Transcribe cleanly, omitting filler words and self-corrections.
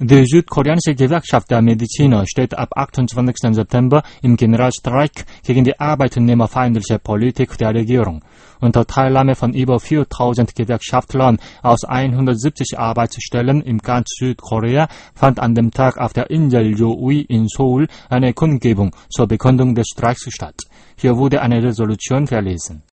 Die südkoreanische Gewerkschaft der Mediziner steht ab 28. September im Generalstreik gegen die arbeitnehmerfeindliche Politik der Regierung. Unter Teilnahme von über 4.000 Gewerkschaftlern aus 170 Arbeitsstellen im ganz Südkorea fand an dem Tag auf der Insel Jeoui in Seoul eine Kundgebung zur Bekundung des Streiks statt. Hier wurde eine Resolution verlesen.